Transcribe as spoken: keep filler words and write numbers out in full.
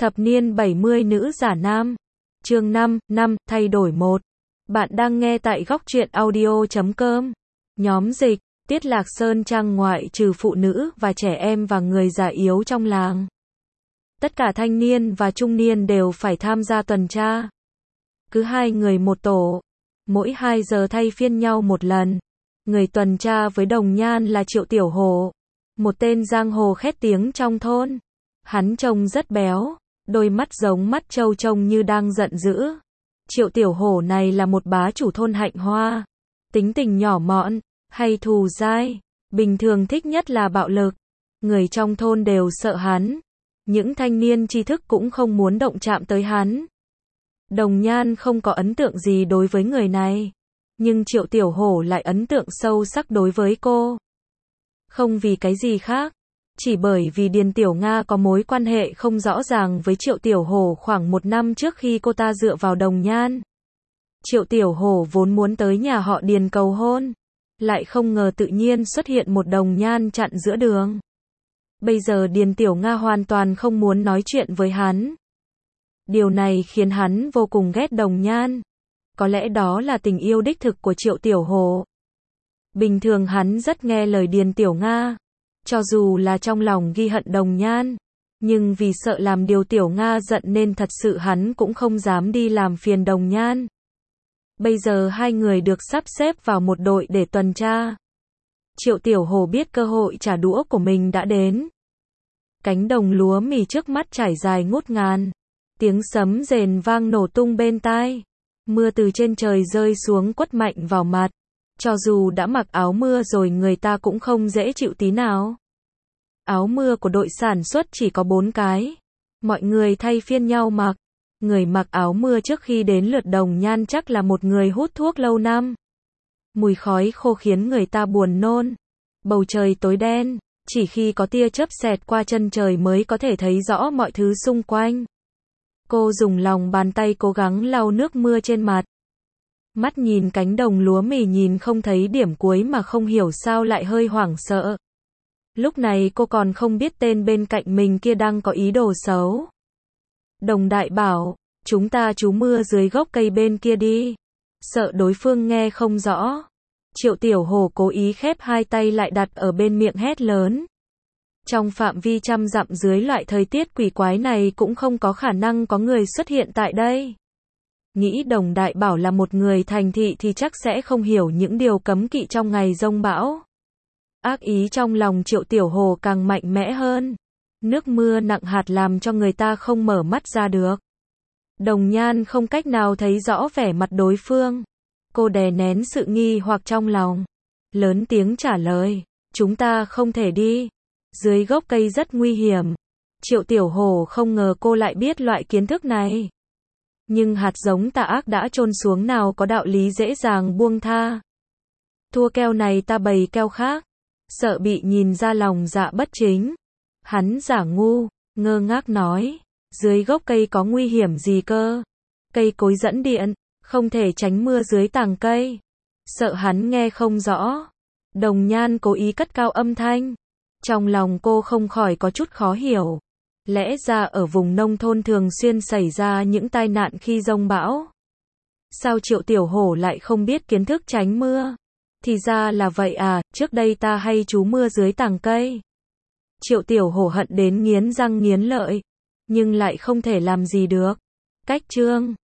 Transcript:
Thập niên bảy mươi nữ giả nam. Chương năm, năm, thay đổi một. Bạn đang nghe tại góc truyện audio chấm com. Nhóm dịch, Tiết Lạc Sơn trang ngoại trừ phụ nữ và trẻ em và người già yếu trong làng. Tất cả thanh niên và trung niên đều phải tham gia tuần tra. Cứ hai người một tổ. Mỗi hai giờ thay phiên nhau một lần. Người tuần tra với Đồng Nhan là Triệu Tiểu Hổ. Một tên giang hồ khét tiếng trong thôn. Hắn trông rất béo. Đôi mắt giống mắt trâu trông như đang giận dữ. Triệu Tiểu Hổ này là một bá chủ thôn hạnh hoa. Tính tình nhỏ mọn, hay thù dai. Bình thường thích nhất là bạo lực. Người trong thôn đều sợ hắn. Những thanh niên tri thức cũng không muốn động chạm tới hắn. Đồng Nhan không có ấn tượng gì đối với người này. Nhưng Triệu Tiểu Hổ lại ấn tượng sâu sắc đối với cô. Không vì cái gì khác. Chỉ bởi vì Điền Tiểu Nga có mối quan hệ không rõ ràng với Triệu Tiểu Hổ khoảng một năm trước khi cô ta dựa vào Đồng Nhan. Triệu Tiểu Hổ vốn muốn tới nhà họ Điền cầu hôn. Lại không ngờ tự nhiên xuất hiện một Đồng Nhan chặn giữa đường. Bây giờ Điền Tiểu Nga hoàn toàn không muốn nói chuyện với hắn. Điều này khiến hắn vô cùng ghét Đồng Nhan. Có lẽ đó là tình yêu đích thực của Triệu Tiểu Hổ. Bình thường hắn rất nghe lời Điền Tiểu Nga. Cho dù là trong lòng ghi hận Đồng Nhan. Nhưng vì sợ làm điều Tiểu Nga giận nên thật sự hắn cũng không dám đi làm phiền Đồng Nhan. Bây giờ hai người được sắp xếp vào một đội để tuần tra. Triệu Tiểu Hổ biết cơ hội trả đũa của mình đã đến. Cánh đồng lúa mì trước mắt trải dài ngút ngàn. Tiếng sấm rền vang nổ tung bên tai. Mưa từ trên trời rơi xuống quất mạnh vào mặt. Cho dù đã mặc áo mưa rồi người ta cũng không dễ chịu tí nào. Áo mưa của đội sản xuất chỉ có bốn cái. Mọi người thay phiên nhau mặc. Người mặc áo mưa trước khi đến lượt Đồng Nhan chắc là một người hút thuốc lâu năm. Mùi khói khô khiến người ta buồn nôn. Bầu trời tối đen, chỉ khi có tia chớp xẹt qua chân trời mới có thể thấy rõ mọi thứ xung quanh. Cô dùng lòng bàn tay cố gắng lau nước mưa trên mặt. Mắt nhìn cánh đồng lúa mì nhìn không thấy điểm cuối mà không hiểu sao lại hơi hoảng sợ. Lúc này cô còn không biết tên bên cạnh mình kia đang có ý đồ xấu. Đồng Đại bảo, chúng ta trú mưa dưới gốc cây bên kia đi. Sợ đối phương nghe không rõ. Triệu Tiểu Hổ cố ý khép hai tay lại đặt ở bên miệng hét lớn. Trong phạm vi trăm dặm dưới loại thời tiết quỷ quái này cũng không có khả năng có người xuất hiện tại đây. Nghĩ Đồng Đại bảo là một người thành thị thì chắc sẽ không hiểu những điều cấm kỵ trong ngày giông bão. Ác ý trong lòng Triệu Tiểu Hổ càng mạnh mẽ hơn. Nước mưa nặng hạt làm cho người ta không mở mắt ra được. Đồng Nhan không cách nào thấy rõ vẻ mặt đối phương. Cô đè nén sự nghi hoặc trong lòng. Lớn tiếng trả lời, chúng ta không thể đi. Dưới gốc cây rất nguy hiểm. Triệu Tiểu Hổ không ngờ cô lại biết loại kiến thức này. Nhưng hạt giống tà ác đã chôn xuống nào có đạo lý dễ dàng buông tha. Thua keo này ta bày keo khác. Sợ bị nhìn ra lòng dạ bất chính. Hắn giả ngu, ngơ ngác nói. Dưới gốc cây có nguy hiểm gì cơ? Cây cối dẫn điện, không thể tránh mưa dưới tàng cây. Sợ hắn nghe không rõ. Đồng Nhan cố ý cất cao âm thanh. Trong lòng cô không khỏi có chút khó hiểu. Lẽ ra ở vùng nông thôn thường xuyên xảy ra những tai nạn khi giông bão. Sao Triệu Tiểu Hổ lại không biết kiến thức tránh mưa? Thì ra là vậy à, trước đây ta hay trú mưa dưới tàng cây. Triệu Tiểu Hổ hận đến nghiến răng nghiến lợi. Nhưng lại không thể làm gì được. Cách chương